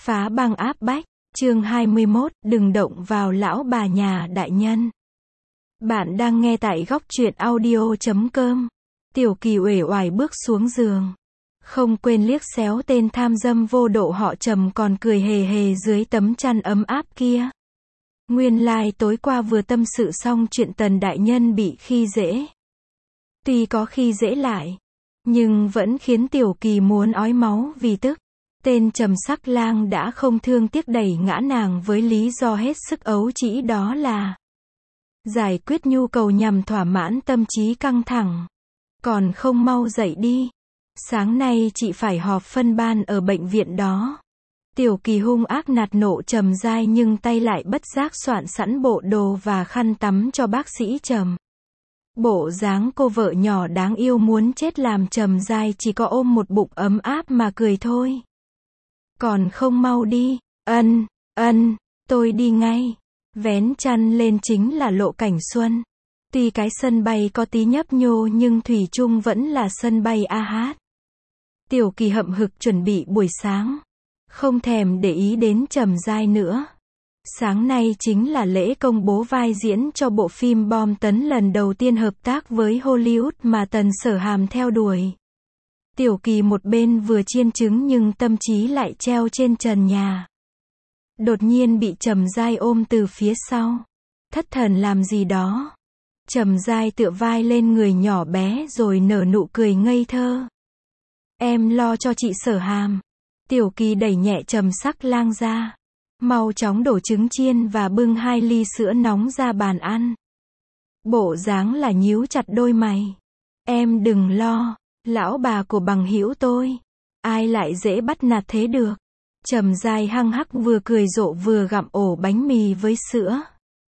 Phá băng áp bách, chương 21, đừng động vào lão bà nhà đại nhân. Bạn đang nghe tại góc truyện audio.com. Tiểu Kỳ uể oải bước xuống giường. Không quên liếc xéo tên tham dâm vô độ họ Trầm còn cười hề hề dưới tấm chăn ấm áp kia. Nguyên lai tối qua vừa tâm sự xong chuyện Tần đại nhân bị khi dễ. Tuy có khi dễ lại, nhưng vẫn khiến Tiểu Kỳ muốn ói máu vì tức. Tên Trầm Sắc Lang đã không thương tiếc đẩy ngã nàng với lý do hết sức ấu trĩ, đó là giải quyết nhu cầu nhằm thỏa mãn tâm trí căng thẳng. Còn không mau dậy đi. Sáng nay chị phải họp phân ban ở bệnh viện đó. Tiểu Kỳ hung ác nạt nộ Trầm Giai nhưng tay lại bất giác soạn sẵn bộ đồ và khăn tắm cho bác sĩ Trầm. Bộ dáng cô vợ nhỏ đáng yêu muốn chết làm Trầm Giai chỉ có ôm một bụng ấm áp mà cười thôi. Còn không mau đi. Tôi đi ngay. Vén chăn lên chính là Lộ Cảnh Xuân. Tuy cái sân bay có tí nhấp nhô nhưng thủy chung vẫn là sân bay AH. Tiểu Kỳ hậm hực chuẩn bị buổi sáng. Không thèm để ý đến Trầm Giai nữa. Sáng nay chính là lễ công bố vai diễn cho bộ phim bom tấn lần đầu tiên hợp tác với Hollywood mà Tần Sở Hàm theo đuổi. Tiểu Kỳ một bên vừa chiên trứng nhưng tâm trí lại treo trên trần nhà. Đột nhiên bị Trầm Giai ôm từ phía sau. Thất thần làm gì đó. Trầm Giai tựa vai lên người nhỏ bé rồi nở nụ cười ngây thơ. Em lo cho chị Sở Hàm. Tiểu Kỳ đẩy nhẹ Trầm Sắc Lang ra. Mau chóng đổ trứng chiên và bưng 2 ly sữa nóng ra bàn ăn. Bộ dáng là nhíu chặt đôi mày. Em đừng lo. Lão bà của bằng hữu tôi. Ai lại dễ bắt nạt thế được. Trầm Giai hăng hắc vừa cười rộ vừa gặm ổ bánh mì với sữa.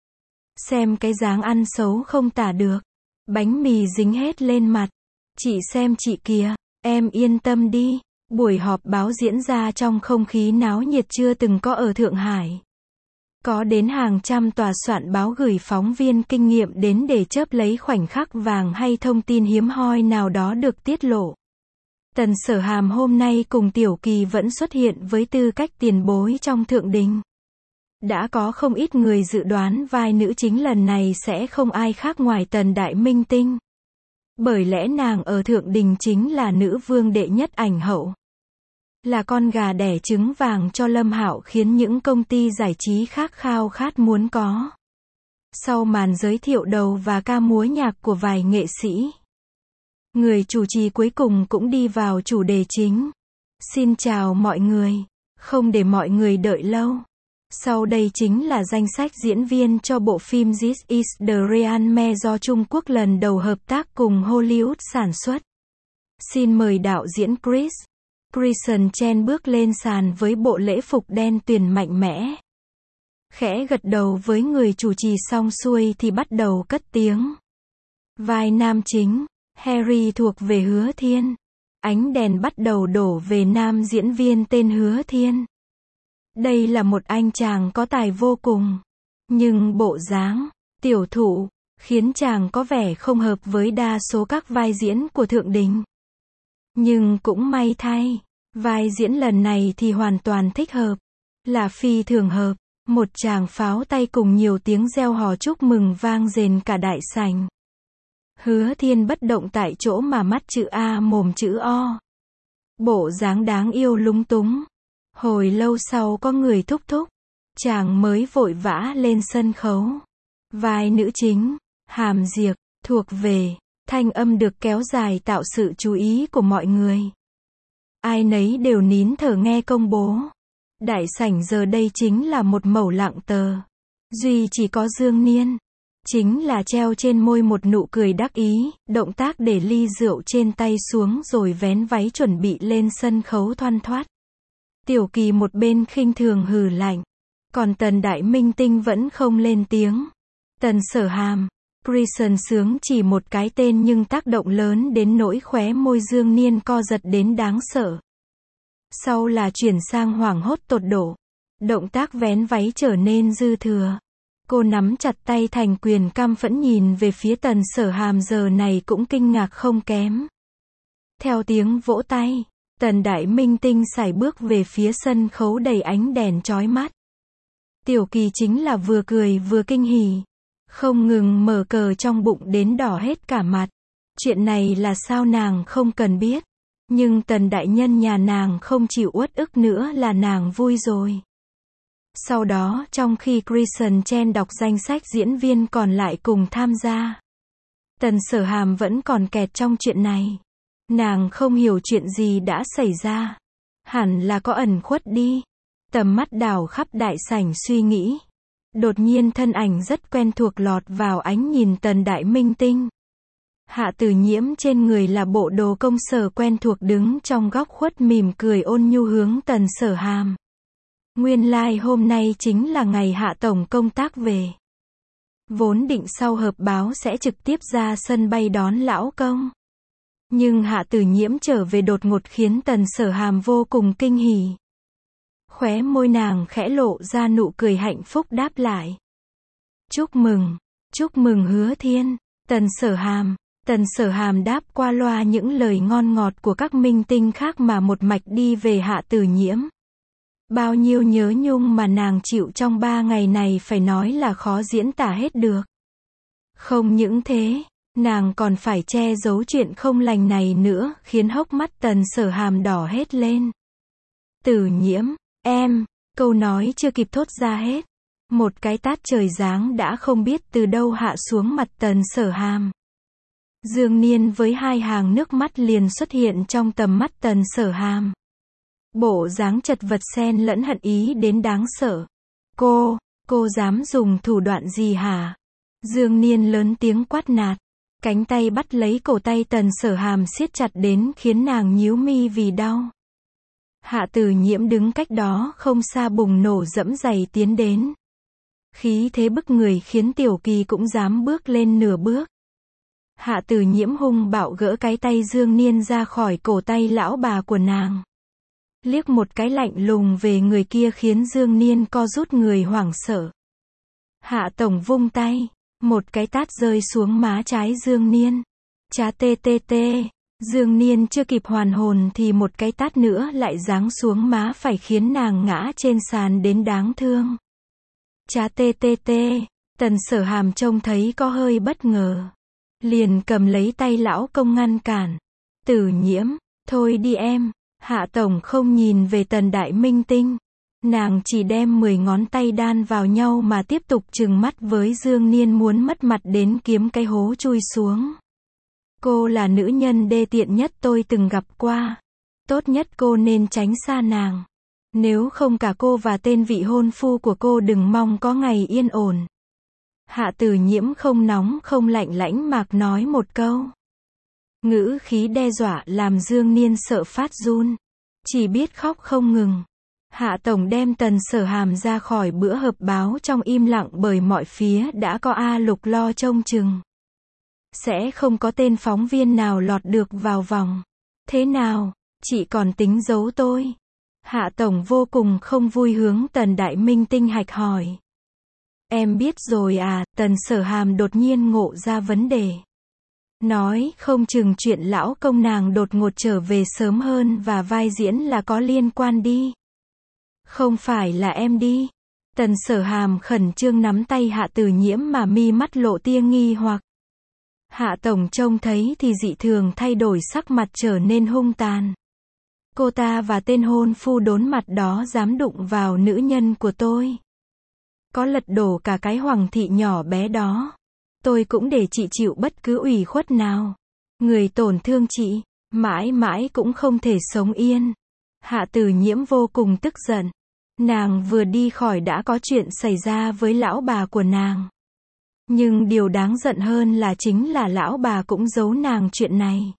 Xem cái dáng ăn xấu không tả được. Bánh mì dính hết lên mặt. Chị xem chị kìa. Em yên tâm đi. Buổi họp báo diễn ra trong không khí náo nhiệt chưa từng có ở Thượng Hải. Có đến hàng trăm tòa soạn báo gửi phóng viên kinh nghiệm đến để chớp lấy khoảnh khắc vàng hay thông tin hiếm hoi nào đó được tiết lộ. Tần Sở Hàm hôm nay cùng Tiểu Kỳ vẫn xuất hiện với tư cách tiền bối trong Thượng Đình. Đã có không ít người dự đoán vai nữ chính lần này sẽ không ai khác ngoài Tần Đại Minh Tinh. Bởi lẽ nàng ở Thượng Đình chính là nữ vương đệ nhất ảnh hậu. Là con gà đẻ trứng vàng cho Lâm Hạo khiến những công ty giải trí khác khao khát muốn có. Sau màn giới thiệu đầu và ca múa nhạc của vài nghệ sĩ, người chủ trì cuối cùng cũng đi vào chủ đề chính. Xin chào mọi người. Không để mọi người đợi lâu. Sau đây chính là danh sách diễn viên cho bộ phim This is the Real Me do Trung Quốc lần đầu hợp tác cùng Hollywood sản xuất. Xin mời đạo diễn Kristen Chen bước lên sàn với bộ lễ phục đen tuyền mạnh mẽ. Khẽ gật đầu với người chủ trì xong xuôi thì bắt đầu cất tiếng. Vai nam chính, Harry thuộc về Hứa Thiên. Ánh đèn bắt đầu đổ về nam diễn viên tên Hứa Thiên. Đây là một anh chàng có tài vô cùng. Nhưng bộ dáng, tiểu thụ, khiến chàng có vẻ không hợp với đa số các vai diễn của Thượng Đình. Nhưng cũng may thay, vai diễn lần này thì hoàn toàn thích hợp. Là phi thường hợp. Một tràng pháo tay cùng nhiều tiếng reo hò chúc mừng vang rền cả đại sảnh. Hứa Thiên bất động tại chỗ mà mắt chữ A mồm chữ O. Bộ dáng đáng yêu lúng túng. Hồi lâu sau có người thúc thúc. Chàng mới vội vã lên sân khấu. Vai nữ chính, Hàm Diệc, thuộc về. Thanh âm được kéo dài tạo sự chú ý của mọi người. Ai nấy đều nín thở nghe công bố. Đại sảnh giờ đây chính là một mẩu lặng tờ. Duy chỉ có Dương Niên. Chính là treo trên môi một nụ cười đắc ý, động tác để ly rượu trên tay xuống rồi vén váy chuẩn bị lên sân khấu thoăn thoắt. Tiểu Kỳ một bên khinh thường hừ lạnh. Còn Tần Đại Minh Tinh vẫn không lên tiếng. Tần Sở Hàm, Kristen sướng chỉ một cái tên nhưng tác động lớn đến nỗi khóe môi Dương Niên co giật đến đáng sợ. Sau là chuyển sang hoảng hốt tột độ. Động tác vén váy trở nên dư thừa. Cô nắm chặt tay thành quyền căm phẫn nhìn về phía Tần Sở Hàm giờ này cũng kinh ngạc không kém. Theo tiếng vỗ tay, Tần Đại Minh Tinh sải bước về phía sân khấu đầy ánh đèn chói mắt. Tiểu Kỳ chính là vừa cười vừa kinh hỉ, không ngừng mở cờ trong bụng đến đỏ hết cả mặt. Chuyện này là sao nàng không cần biết, nhưng Tần đại nhân nhà nàng không chịu uất ức nữa là nàng vui rồi. Sau đó, trong khi Kristen Chen đọc danh sách diễn viên còn lại cùng tham gia, Tần Sở Hàm vẫn còn kẹt trong chuyện này. Nàng không hiểu chuyện gì đã xảy ra. Hẳn là có ẩn khuất đi. Tầm mắt đảo khắp đại sảnh suy nghĩ. Đột nhiên thân ảnh rất quen thuộc lọt vào ánh nhìn Tần Đại Minh Tinh. Hạ Tử Nhiễm trên người là bộ đồ công sở quen thuộc đứng trong góc khuất mỉm cười ôn nhu hướng Tần Sở Hàm. Nguyên lai hôm nay chính là ngày Hạ tổng công tác về. Vốn định sau họp báo sẽ trực tiếp ra sân bay đón lão công. Nhưng Hạ Tử Nhiễm trở về đột ngột khiến Tần Sở Hàm vô cùng kinh hỉ. Khóe môi nàng khẽ lộ ra nụ cười hạnh phúc đáp lại. Chúc mừng Hứa Thiên, Tần Sở Hàm đáp qua loa những lời ngon ngọt của các minh tinh khác mà một mạch đi về Hạ Tử Nhiễm. Bao nhiêu nhớ nhung mà nàng chịu trong 3 ngày này phải nói là khó diễn tả hết được. Không những thế, nàng còn phải che giấu chuyện không lành này nữa, khiến hốc mắt Tần Sở Hàm đỏ hết lên. Tử Nhiễm, em, câu nói chưa kịp thốt ra hết. Một cái tát trời giáng đã không biết từ đâu hạ xuống mặt Tần Sở Hàm. Dương Niên với 2 hàng nước mắt liền xuất hiện trong tầm mắt Tần Sở Hàm. Bộ dáng chật vật xen lẫn hận ý đến đáng sợ. Cô dám dùng thủ đoạn gì hả? Dương Niên lớn tiếng quát nạt. Cánh tay bắt lấy cổ tay Tần Sở Hàm siết chặt đến khiến nàng nhíu mi vì đau. Hạ Tử Nhiễm đứng cách đó không xa bùng nổ dẫm giày tiến đến. Khí thế bức người khiến Tiểu Kỳ cũng dám bước lên nửa bước. Hạ Tử Nhiễm hung bạo gỡ cái tay Dương Niên ra khỏi cổ tay lão bà của nàng. Liếc một cái lạnh lùng về người kia khiến Dương Niên co rút người hoảng sợ. Hạ tổng vung tay, một cái tát rơi xuống má trái Dương Niên. Chá tê tê tê. Dương Niên chưa kịp hoàn hồn thì một cái tát nữa lại giáng xuống má phải khiến nàng ngã trên sàn đến đáng thương. Chá tê tê tê. Tần Sở Hàm trông thấy có hơi bất ngờ, liền cầm lấy tay lão công ngăn cản. Tử Nhiễm, thôi đi em. Hạ tổng không nhìn về Tần Đại Minh Tinh. Nàng chỉ đem 10 ngón tay đan vào nhau mà tiếp tục trừng mắt với Dương Niên muốn mất mặt đến kiếm cái hố chui xuống. Cô là nữ nhân đê tiện nhất tôi từng gặp qua. Tốt nhất cô nên tránh xa nàng. Nếu không cả cô và tên vị hôn phu của cô đừng mong có ngày yên ổn. Hạ Tử Nhiễm không nóng không lạnh lãnh mạc nói một câu. Ngữ khí đe dọa làm Dương Niên sợ phát run. Chỉ biết khóc không ngừng. Hạ tổng đem Tần Sở Hàm ra khỏi bữa họp báo trong im lặng bởi mọi phía đã có A Lục lo trông chừng. Sẽ không có tên phóng viên nào lọt được vào vòng. Thế nào, chị còn tính giấu tôi? Hạ tổng vô cùng không vui hướng Tần Đại Minh Tinh hạch hỏi. Em biết rồi à? Tần Sở Hàm đột nhiên ngộ ra vấn đề. Nói không chừng chuyện lão công nàng đột ngột trở về sớm hơn và vai diễn là có liên quan đi. Không phải là em đi. Tần Sở Hàm khẩn trương nắm tay Hạ Tử Nhiễm mà mi mắt lộ tia nghi hoặc. Hạ tổng trông thấy thì dị thường thay đổi sắc mặt trở nên hung tàn. Cô ta và tên hôn phu đốn mặt đó dám đụng vào nữ nhân của tôi. Có lật đổ cả cái Hoàng thị nhỏ bé đó. Tôi cũng để chị chịu bất cứ ủy khuất nào. Người tổn thương chị, mãi mãi cũng không thể sống yên. Hạ Tử Nhiễm vô cùng tức giận. Nàng vừa đi khỏi đã có chuyện xảy ra với lão bà của nàng. Nhưng điều đáng giận hơn là chính là lão bà cũng giấu nàng chuyện này.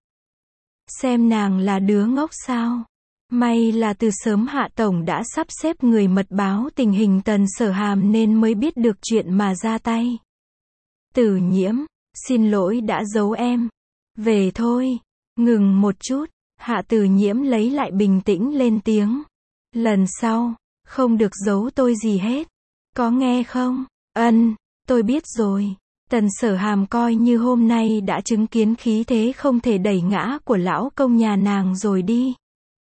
Xem nàng là đứa ngốc sao? May là từ sớm Hạ tổng đã sắp xếp người mật báo tình hình Tần Sở Hàm nên mới biết được chuyện mà ra tay. Tử Nhiễm, xin lỗi đã giấu em. Về thôi. Ngừng một chút. Hạ Tử Nhiễm lấy lại bình tĩnh lên tiếng. Lần sau, không được giấu tôi gì hết. Có nghe không? Tôi biết rồi. Tần Sở Hàm coi như hôm nay đã chứng kiến khí thế không thể đẩy ngã của lão công nhà nàng rồi đi.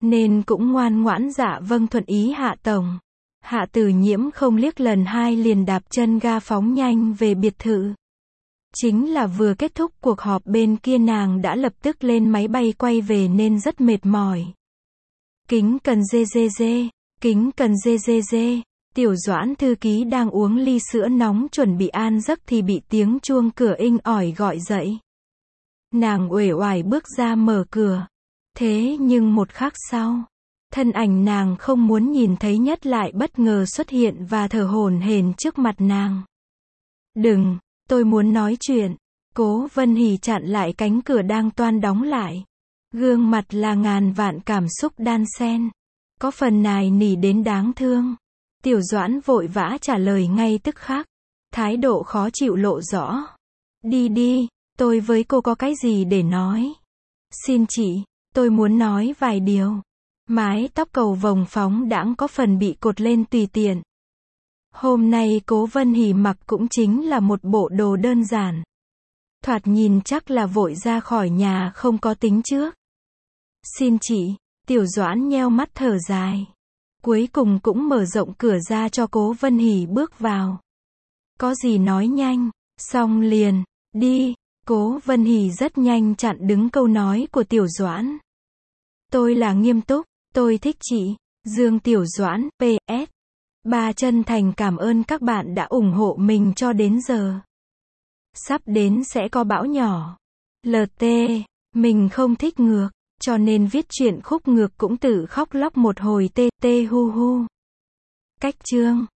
nên cũng ngoan ngoãn dạ vâng thuận ý Hạ tổng. Hạ Tử Nhiễm không liếc lần hai liền đạp chân ga phóng nhanh về biệt thự. Chính là vừa kết thúc cuộc họp bên kia nàng đã lập tức lên máy bay quay về nên rất mệt mỏi. Kính cần dê. Kính cần dê. Tiểu Doãn thư ký đang uống ly sữa nóng chuẩn bị an giấc thì bị tiếng chuông cửa inh ỏi gọi dậy. Nàng uể oải bước ra mở cửa. Thế nhưng một khắc sau, thân ảnh nàng không muốn nhìn thấy nhất lại bất ngờ xuất hiện và thở hổn hển trước mặt nàng. Đừng, tôi muốn nói chuyện. Cố Vân Hỷ chặn lại cánh cửa đang toan đóng lại. Gương mặt là ngàn vạn cảm xúc đan xen. Có phần nài nỉ đến đáng thương. Tiểu Doãn vội vã trả lời ngay tức khắc. Thái độ khó chịu lộ rõ. Đi, tôi với cô có cái gì để nói. Xin chị, tôi muốn nói vài điều. Mái tóc cầu vồng phóng đãng có phần bị cột lên tùy tiện. Hôm nay Cố Vân Hỷ mặc cũng chính là một bộ đồ đơn giản. Thoạt nhìn chắc là vội ra khỏi nhà không có tính trước. Xin chị, Tiểu Doãn nheo mắt thở dài. Cuối cùng cũng mở rộng cửa ra cho Cố Vân Hỷ bước vào. Có gì nói nhanh, xong liền, đi. Cố Vân Hỷ rất nhanh chặn đứng câu nói của Tiểu Doãn. Tôi là nghiêm túc, tôi thích chị, Dương Tiểu Doãn, PS. Bà chân thành cảm ơn các bạn đã ủng hộ mình cho đến giờ. Sắp đến sẽ có bão nhỏ. LT, mình không thích ngược, cho nên viết chuyện khúc ngược cũng tự khóc lóc một hồi tê hu hu. Cách chương